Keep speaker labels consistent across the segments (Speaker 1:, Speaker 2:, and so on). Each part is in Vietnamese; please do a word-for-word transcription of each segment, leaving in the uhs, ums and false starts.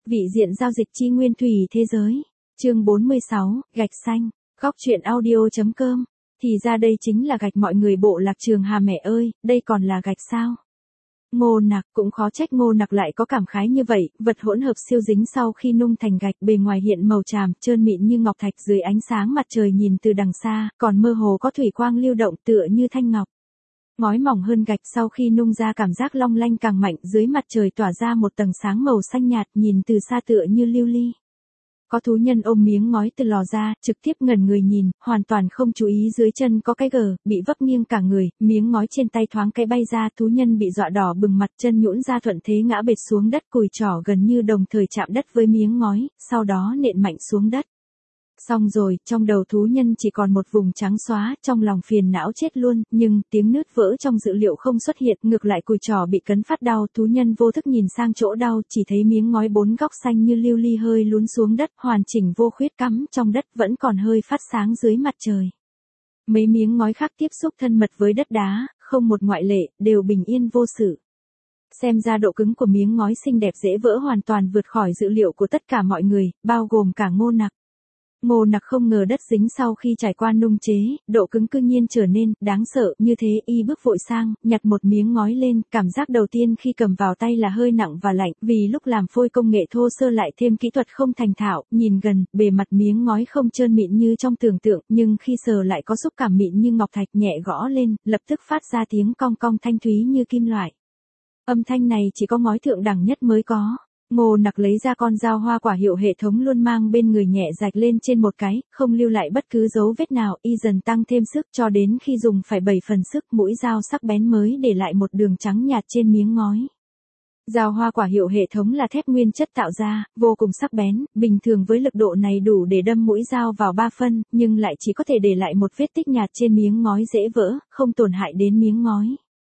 Speaker 1: Vị diện giao dịch chi nguyên thủy thế giới. Chương bốn mươi sáu, gạch xanh. Góc truyện audio.com. Thì ra đây chính là gạch mọi người bộ lạc Trường Hà mẹ ơi, đây còn là gạch sao? Ngô Nặc, cũng khó trách Ngô Nặc lại có cảm khái như vậy, vật hỗn hợp siêu dính sau khi nung thành gạch bề ngoài hiện màu tràm, trơn mịn như ngọc thạch dưới ánh sáng mặt trời nhìn từ đằng xa, còn mơ hồ có thủy quang lưu động tựa như thanh ngọc. Ngói mỏng hơn gạch sau khi nung ra cảm giác long lanh càng mạnh, dưới mặt trời tỏa ra một tầng sáng màu xanh nhạt nhìn từ xa tựa như lưu ly. Có thú nhân ôm miếng ngói từ lò ra, trực tiếp ngẩn người nhìn, hoàn toàn không chú ý dưới chân có cái gờ, bị vấp nghiêng cả người, miếng ngói trên tay thoáng cái bay ra, thú nhân bị dọa đỏ bừng mặt, chân nhũn ra thuận thế ngã bệt xuống đất, cùi trỏ gần như đồng thời chạm đất với miếng ngói, sau đó nện mạnh xuống đất. Xong rồi, trong đầu thú nhân chỉ còn một vùng trắng xóa, trong lòng phiền não chết luôn, nhưng tiếng nứt vỡ trong dự liệu không xuất hiện, ngược lại cùi trỏ bị cấn phát đau, thú nhân vô thức nhìn sang chỗ đau, chỉ thấy miếng ngói bốn góc xanh như lưu ly hơi lún xuống đất, hoàn chỉnh vô khuyết cắm trong đất vẫn còn hơi phát sáng dưới mặt trời. Mấy miếng ngói khác tiếp xúc thân mật với đất đá, không một ngoại lệ, đều bình yên vô sự. Xem ra độ cứng của miếng ngói xinh đẹp dễ vỡ hoàn toàn vượt khỏi dự liệu của tất cả mọi người, bao gồm cả Ngô Nặc. Ngô Nặc không ngờ đất dính sau khi trải qua nung chế, độ cứng cư nhiên trở nên đáng sợ như thế, y bước vội sang, nhặt một miếng ngói lên, cảm giác đầu tiên khi cầm vào tay là hơi nặng và lạnh, vì lúc làm phôi công nghệ thô sơ lại thêm kỹ thuật không thành thạo, nhìn gần, bề mặt miếng ngói không trơn mịn như trong tưởng tượng, nhưng khi sờ lại có xúc cảm mịn như ngọc thạch, nhẹ gõ lên, lập tức phát ra tiếng cong cong thanh thúy như kim loại. Âm thanh này chỉ có ngói thượng đẳng nhất mới có. Ngô Nặc lấy ra con dao hoa quả hiệu hệ thống luôn mang bên người, nhẹ rạch lên trên một cái, không lưu lại bất cứ dấu vết nào, y dần tăng thêm sức cho đến khi dùng phải bảy phần sức, mũi dao sắc bén mới để lại một đường trắng nhạt trên miếng ngói. Dao hoa quả hiệu hệ thống là thép nguyên chất tạo ra, vô cùng sắc bén, bình thường với lực độ này đủ để đâm mũi dao vào ba phân, nhưng lại chỉ có thể để lại một vết tích nhạt trên miếng ngói dễ vỡ, không tổn hại đến miếng ngói.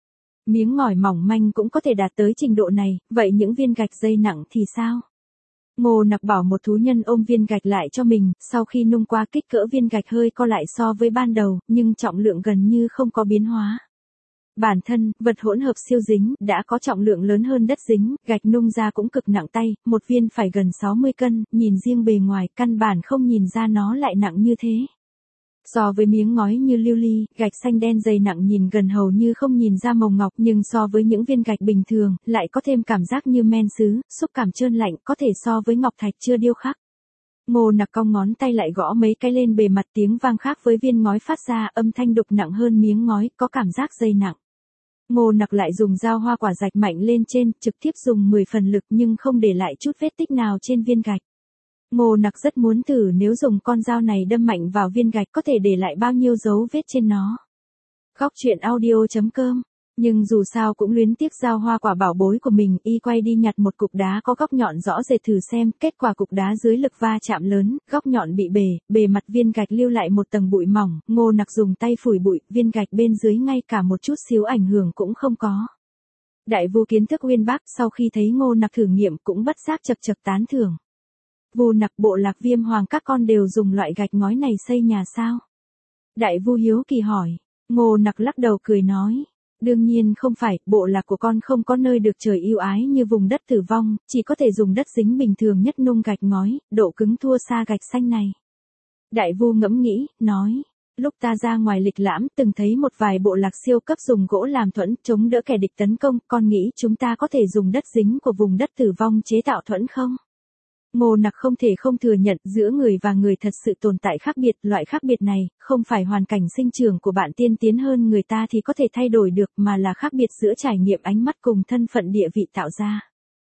Speaker 1: Miếng ngói mỏng manh cũng có thể đạt tới trình độ này, vậy những viên gạch dây nặng thì sao? Ngô Nặc bảo một thú nhân ôm viên gạch lại cho mình, sau khi nung qua kích cỡ viên gạch hơi co lại so với ban đầu, nhưng trọng lượng gần như không có biến hóa. Bản thân, vật hỗn hợp siêu dính, đã có trọng lượng lớn hơn đất dính, gạch nung ra cũng cực nặng tay, một viên phải gần sáu mươi cân, nhìn riêng bề ngoài, căn bản không nhìn ra nó lại nặng như thế. So với miếng ngói như lưu ly, gạch xanh đen dày nặng nhìn gần hầu như không nhìn ra màu ngọc, nhưng so với những viên gạch bình thường, lại có thêm cảm giác như men sứ, xúc cảm trơn lạnh, có thể so với ngọc thạch chưa điêu khắc. Ngô Nặc cong ngón tay lại gõ mấy cái lên bề mặt, tiếng vang khác với viên ngói phát ra, âm thanh đục nặng hơn miếng ngói, có cảm giác dày nặng. Ngô Nặc lại dùng dao hoa quả rạch mạnh lên trên, trực tiếp dùng mười phần lực nhưng không để lại chút vết tích nào trên viên gạch. Ngô Nặc rất muốn thử nếu dùng con dao này đâm mạnh vào viên gạch có thể để lại bao nhiêu dấu vết trên nó. Góc truyện audio.com. Nhưng dù sao cũng luyến tiếc dao hoa quả bảo bối của mình, y quay đi nhặt một cục đá có góc nhọn rõ rệt thử xem, kết quả cục đá dưới lực va chạm lớn, góc nhọn bị bể, bề mặt viên gạch lưu lại một tầng bụi mỏng, Ngô Nặc dùng tay phủi bụi, viên gạch bên dưới ngay cả một chút xíu ảnh hưởng cũng không có. Đại Vu kiến thức uyên bác, sau khi thấy Ngô Nặc thử nghiệm cũng bất giác chật chật tán thưởng. Vu Nặc, bộ lạc Viêm Hoàng các con đều dùng loại gạch ngói này xây nhà sao? Đại Vu hiếu kỳ hỏi. Ngô Nặc lắc đầu cười nói. Đương nhiên không phải, bộ lạc của con không có nơi được trời yêu ái như vùng đất tử vong, chỉ có thể dùng đất dính bình thường nhất nung gạch ngói, độ cứng thua xa gạch xanh này. Đại Vu ngẫm nghĩ, nói. Lúc ta ra ngoài lịch lãm từng thấy một vài bộ lạc siêu cấp dùng gỗ làm thuẫn chống đỡ kẻ địch tấn công, con nghĩ chúng ta có thể dùng đất dính của vùng đất tử vong chế tạo thuẫn không? Ngô Nặc không thể không thừa nhận, giữa người và người thật sự tồn tại khác biệt, loại khác biệt này, không phải hoàn cảnh sinh trưởng của bạn tiên tiến hơn người ta thì có thể thay đổi được, mà là khác biệt giữa trải nghiệm ánh mắt cùng thân phận địa vị tạo ra.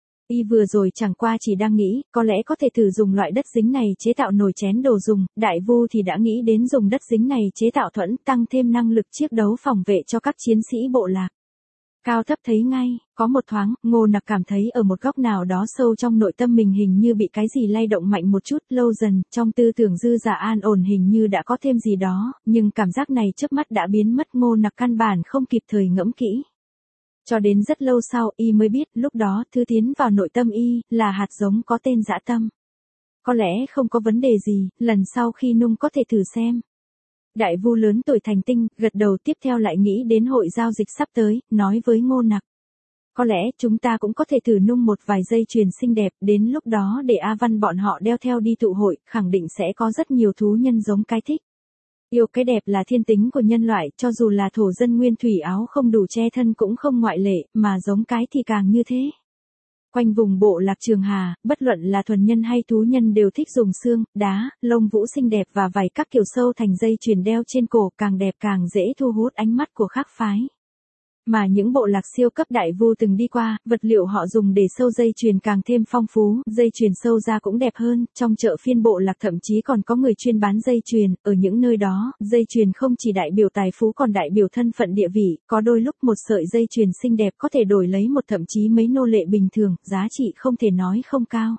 Speaker 1: Y vừa rồi chẳng qua chỉ đang nghĩ, có lẽ có thể thử dùng loại đất dính này chế tạo nồi chén đồ dùng, Đại Vu thì đã nghĩ đến dùng đất dính này chế tạo thuẫn, tăng thêm năng lực chiến đấu phòng vệ cho các chiến sĩ bộ lạc. Cao thấp thấy ngay, có một thoáng, Ngô Nặc cảm thấy ở một góc nào đó sâu trong nội tâm mình hình như bị cái gì lay động mạnh một chút, lâu dần, trong tư tưởng dư giả an ổn hình như đã có thêm gì đó, nhưng cảm giác này chớp mắt đã biến mất, Ngô Nặc căn bản không kịp thời ngẫm kỹ. Cho đến rất lâu sau, y mới biết, lúc đó, thứ tiến vào nội tâm y, là hạt giống có tên dã tâm. Có lẽ không có vấn đề gì, lần sau khi nung có thể thử xem. Đại Vu lớn tuổi thành tinh, gật đầu, tiếp theo lại nghĩ đến hội giao dịch sắp tới, nói với Ngô Nặc. có lẽ chúng ta cũng có thể thử nung một vài dây chuyền xinh đẹp, đến lúc đó để A Văn bọn họ đeo theo đi tụ hội, khẳng định sẽ có rất nhiều thú nhân giống cái thích. Yêu cái đẹp là thiên tính của nhân loại, cho dù là thổ dân nguyên thủy áo không đủ che thân cũng không ngoại lệ, mà giống cái thì càng như thế. Quanh vùng bộ lạc Trường Hà, bất luận là thuần nhân hay thú nhân đều thích dùng xương, đá, lông vũ xinh đẹp và vảy các kiểu sâu thành dây chuyền đeo trên cổ, càng đẹp càng dễ thu hút ánh mắt của khác phái. Mà những bộ lạc siêu cấp đại vu từng đi qua, vật liệu họ dùng để sâu dây chuyền càng thêm phong phú, dây chuyền sâu ra cũng đẹp hơn, trong chợ phiên bộ lạc thậm chí còn có người chuyên bán dây chuyền, ở những nơi đó, dây chuyền không chỉ đại biểu tài phú còn đại biểu thân phận địa vị, có đôi lúc một sợi dây chuyền xinh đẹp có thể đổi lấy một thậm chí mấy nô lệ bình thường, giá trị không thể nói không cao.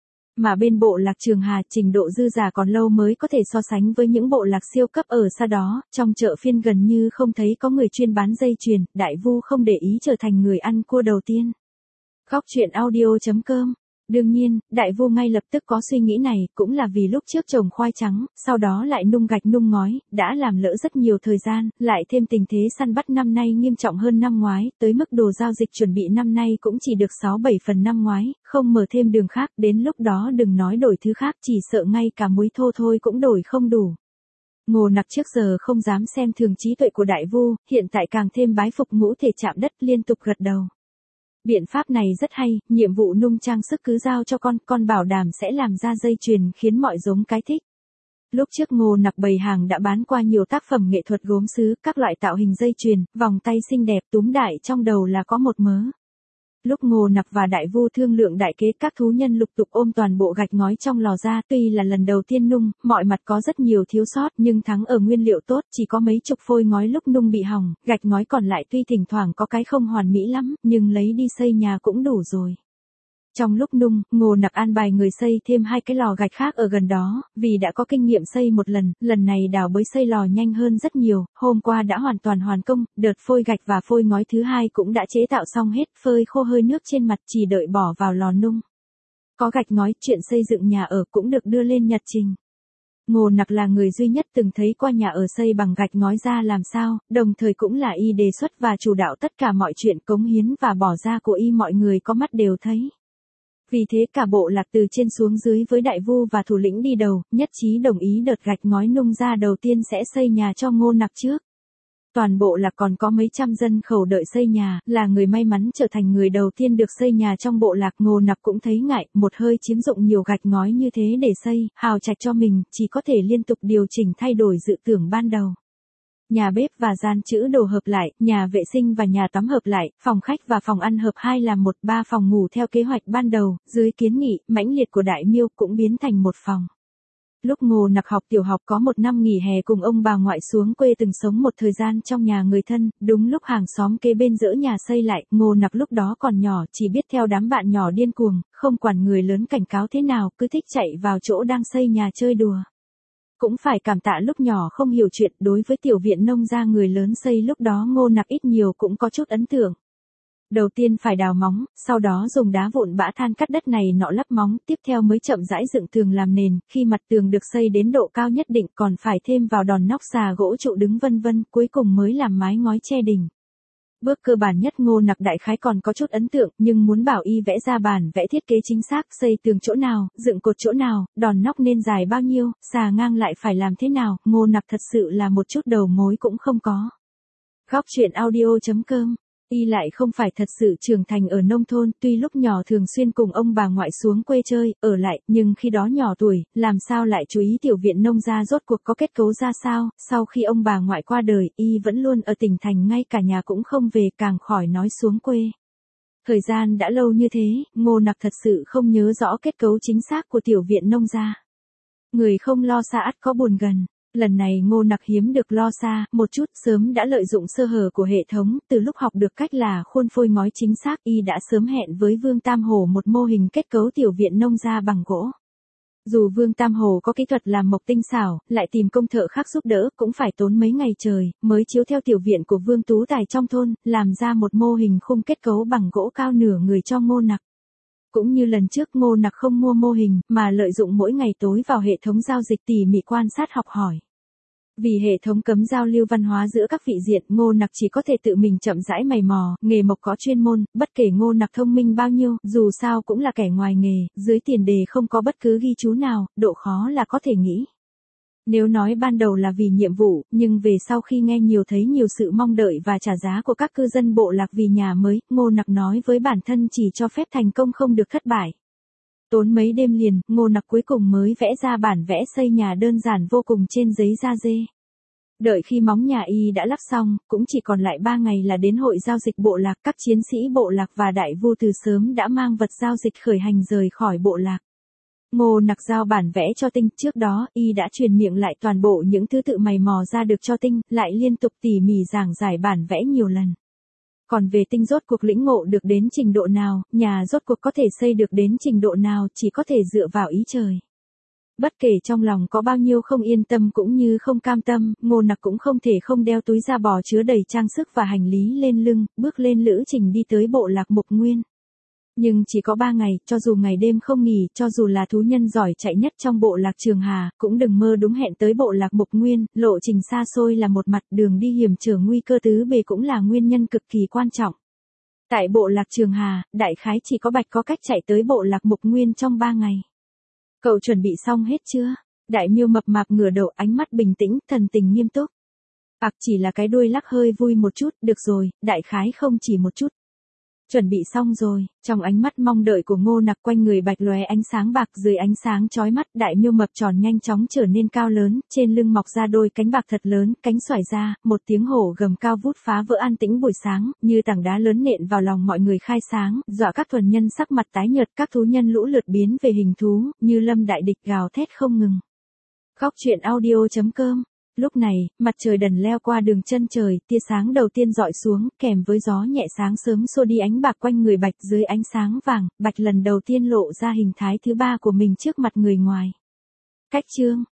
Speaker 1: Mà bên bộ lạc Trường Hà, trình độ dư giả còn lâu mới có thể so sánh với những bộ lạc siêu cấp ở xa đó, trong chợ phiên gần như không thấy có người chuyên bán dây chuyền, đại vu không để ý trở thành người ăn cua đầu tiên. Góc truyện audio chấm com. Đương nhiên, đại vu ngay lập tức có suy nghĩ này, cũng là vì lúc trước trồng khoai trắng, sau đó lại nung gạch nung ngói, đã làm lỡ rất nhiều thời gian, lại thêm tình thế săn bắt năm nay nghiêm trọng hơn năm ngoái, tới mức đồ giao dịch chuẩn bị năm nay cũng chỉ được sáu bảy phần năm ngoái, không mở thêm đường khác, đến lúc đó đừng nói đổi thứ khác, chỉ sợ ngay cả muối thô thôi cũng đổi không đủ. Ngô Nặc trước giờ không dám xem thường trí tuệ của đại vu, hiện tại càng thêm bái phục ngũ thể chạm đất, liên tục gật đầu. Biện pháp này rất hay, nhiệm vụ nung trang sức cứ giao cho con, con bảo đảm sẽ làm ra dây chuyền khiến mọi giống cái thích. Lúc trước Ngô Nặc bày hàng đã bán qua nhiều tác phẩm nghệ thuật gốm sứ, các loại tạo hình dây chuyền, vòng tay xinh đẹp, túm đại trong đầu là có một mớ. Lúc Ngô Nặc và đại vu thương lượng đại kế, các thú nhân lục tục ôm toàn bộ gạch ngói trong lò ra, tuy là lần đầu tiên nung, mọi mặt có rất nhiều thiếu sót, nhưng thắng ở nguyên liệu tốt, chỉ có mấy chục phôi ngói lúc nung bị hỏng, gạch ngói còn lại tuy thỉnh thoảng có cái không hoàn mỹ lắm, nhưng lấy đi xây nhà cũng đủ rồi. Trong lúc nung, Ngô Nặc an bài người xây thêm hai cái lò gạch khác ở gần đó, vì đã có kinh nghiệm xây một lần, lần này đào bới xây lò nhanh hơn rất nhiều, hôm qua đã hoàn toàn hoàn công, đợt phôi gạch và phôi ngói thứ hai cũng đã chế tạo xong hết, phơi khô hơi nước trên mặt chỉ đợi bỏ vào lò nung. Có gạch ngói, chuyện xây dựng nhà ở cũng được đưa lên nhật trình. Ngô Nặc là người duy nhất từng thấy qua nhà ở xây bằng gạch ngói ra làm sao, đồng thời cũng là y đề xuất và chủ đạo tất cả mọi chuyện cống hiến và bỏ ra của y, mọi người có mắt đều thấy. Vì thế cả bộ lạc từ trên xuống dưới với đại vu và thủ lĩnh đi đầu, nhất trí đồng ý đợt gạch ngói nung ra đầu tiên sẽ xây nhà cho Ngô Nặc trước. Toàn bộ lạc còn có mấy trăm dân khẩu đợi xây nhà, là người may mắn trở thành người đầu tiên được xây nhà trong bộ lạc. Ngô Nặc cũng thấy ngại, một hơi chiếm dụng nhiều gạch ngói như thế để xây, hào trạch cho mình, chỉ có thể liên tục điều chỉnh thay đổi dự tưởng ban đầu. Nhà bếp và gian trữ đồ hợp lại, nhà vệ sinh và nhà tắm hợp lại, phòng khách và phòng ăn hợp hai làm một, ba phòng ngủ theo kế hoạch ban đầu, dưới kiến nghị mãnh liệt của đại miêu cũng biến thành một phòng. Lúc Ngô Nặc học tiểu học có một năm nghỉ hè cùng ông bà ngoại xuống quê từng sống một thời gian trong nhà người thân, đúng lúc hàng xóm kế bên dỡ nhà xây lại, Ngô Nặc lúc đó còn nhỏ, chỉ biết theo đám bạn nhỏ điên cuồng, không quản người lớn cảnh cáo thế nào, cứ thích chạy vào chỗ đang xây nhà chơi đùa. Cũng phải cảm tạ lúc nhỏ không hiểu chuyện, đối với tiểu viện nông gia người lớn xây lúc đó Ngô Nặc ít nhiều cũng có chút ấn tượng. Đầu tiên phải đào móng, sau đó dùng đá vụn bã than cắt đất này nọ lắp móng, tiếp theo mới chậm rãi dựng tường làm nền, khi mặt tường được xây đến độ cao nhất định còn phải thêm vào đòn nóc xà gỗ trụ đứng vân vân, cuối cùng mới làm mái ngói che đỉnh. Bước cơ bản nhất Ngô Nặc đại khái còn có chút ấn tượng, nhưng muốn bảo y vẽ ra bản vẽ thiết kế chính xác, xây tường chỗ nào, dựng cột chỗ nào, đòn nóc nên dài bao nhiêu, xà ngang lại phải làm thế nào, Ngô Nặc thật sự là một chút đầu mối cũng không có. Góc truyện audio chấm com. Y lại không phải thật sự trưởng thành ở nông thôn, tuy lúc nhỏ thường xuyên cùng ông bà ngoại xuống quê chơi, ở lại, nhưng khi đó nhỏ tuổi, làm sao lại chú ý tiểu viện nông gia rốt cuộc có kết cấu ra sao, sau khi ông bà ngoại qua đời, Y vẫn luôn ở tỉnh thành, ngay cả nhà cũng không về, càng khỏi nói xuống quê. Thời gian đã lâu như thế, Ngô Nặc thật sự không nhớ rõ kết cấu chính xác của tiểu viện nông gia. Người không lo xa ắt có buồn gần. Lần này Ngô Nặc hiếm được lo xa, một chút, sớm đã lợi dụng sơ hở của hệ thống, từ lúc học được cách là khuôn phôi ngói chính xác, Y đã sớm hẹn với Vương Tam Hổ một mô hình kết cấu tiểu viện nông gia bằng gỗ. Dù Vương Tam Hổ có kỹ thuật làm mộc tinh xảo, lại tìm công thợ khác giúp đỡ, cũng phải tốn mấy ngày trời, mới chiếu theo tiểu viện của Vương Tú Tài trong thôn, làm ra một mô hình khung kết cấu bằng gỗ cao nửa người cho Ngô Nặc. Cũng như lần trước Ngô Nặc không mua mô hình, mà lợi dụng mỗi ngày tối vào hệ thống giao dịch tỉ mỉ quan sát học hỏi. Vì hệ thống cấm giao lưu văn hóa giữa các vị diện, Ngô Nặc chỉ có thể tự mình chậm rãi mày mò, nghề mộc có chuyên môn, bất kể Ngô Nặc thông minh bao nhiêu, dù sao cũng là kẻ ngoài nghề, dưới tiền đề không có bất cứ ghi chú nào, độ khó là có thể nghĩ. Nếu nói ban đầu là vì nhiệm vụ, nhưng về sau khi nghe nhiều thấy nhiều sự mong đợi và trả giá của các cư dân bộ lạc vì nhà mới, Ngô Nặc nói với bản thân chỉ cho phép thành công không được thất bại. Tốn mấy đêm liền, Ngô Nặc cuối cùng mới vẽ ra bản vẽ xây nhà đơn giản vô cùng trên giấy da dê. Đợi khi móng nhà y đã lắp xong, cũng chỉ còn lại ba ngày là đến hội giao dịch bộ lạc, các chiến sĩ bộ lạc và đại vu từ sớm đã mang vật giao dịch khởi hành rời khỏi bộ lạc. Ngô Nặc giao bản vẽ cho Tinh, trước đó, y đã truyền miệng lại toàn bộ những thứ tự mày mò ra được cho Tinh, lại liên tục tỉ mỉ giảng giải bản vẽ nhiều lần. Còn về Tinh rốt cuộc lĩnh ngộ được đến trình độ nào, nhà rốt cuộc có thể xây được đến trình độ nào, chỉ có thể dựa vào ý trời. Bất kể trong lòng có bao nhiêu không yên tâm cũng như không cam tâm, Ngô Nặc cũng không thể không đeo túi da bò chứa đầy trang sức và hành lý lên lưng, bước lên lữ trình đi tới bộ lạc Mục Nguyên. Nhưng chỉ có ba ngày, cho dù ngày đêm không nghỉ, cho dù là thú nhân giỏi chạy nhất trong bộ lạc Trường Hà, cũng đừng mơ đúng hẹn tới bộ lạc Mục Nguyên, lộ trình xa xôi là một mặt, đường đi hiểm trở nguy cơ tứ bề cũng là nguyên nhân cực kỳ quan trọng. Tại bộ lạc Trường Hà, đại khái chỉ có Bạch có cách chạy tới bộ lạc Mục Nguyên trong ba ngày. Cậu chuẩn bị xong hết chưa? Đại Miêu mập mạp ngửa đầu, ánh mắt bình tĩnh, thần tình nghiêm túc. Bạc chỉ là cái đuôi lắc hơi vui một chút, được rồi, đại khái không chỉ một chút. Chuẩn bị xong rồi, trong ánh mắt mong đợi của Ngô Nặc quanh người Bạch lóe ánh sáng bạc, dưới ánh sáng chói mắt, Đại Miêu mập tròn nhanh chóng trở nên cao lớn, trên lưng mọc ra đôi cánh bạc thật lớn, cánh xoải ra, một tiếng hổ gầm cao vút phá vỡ an tĩnh buổi sáng, như tảng đá lớn nện vào lòng mọi người khai sáng, dọa các thuần nhân sắc mặt tái nhợt, các thú nhân lũ lượt biến về hình thú, như lâm đại địch gào thét không ngừng. Góc truyện audio chấm com. Lúc này, mặt trời dần leo qua đường chân trời, tia sáng đầu tiên dọi xuống, kèm với gió nhẹ sáng sớm xô đi ánh bạc quanh người Bạch, dưới ánh sáng vàng, Bạch lần đầu tiên lộ ra hình thái thứ ba của mình trước mặt người ngoài. Cách chương